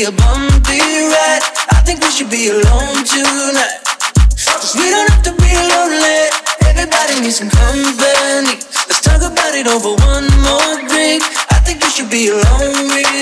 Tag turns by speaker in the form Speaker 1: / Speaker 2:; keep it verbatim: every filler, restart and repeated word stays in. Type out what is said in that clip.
Speaker 1: be a bumpy ride. I think we should be alone tonight. Cause we don't have to be lonely. Everybody needs some company. Let's talk about it over one more drink. I think we should be alone.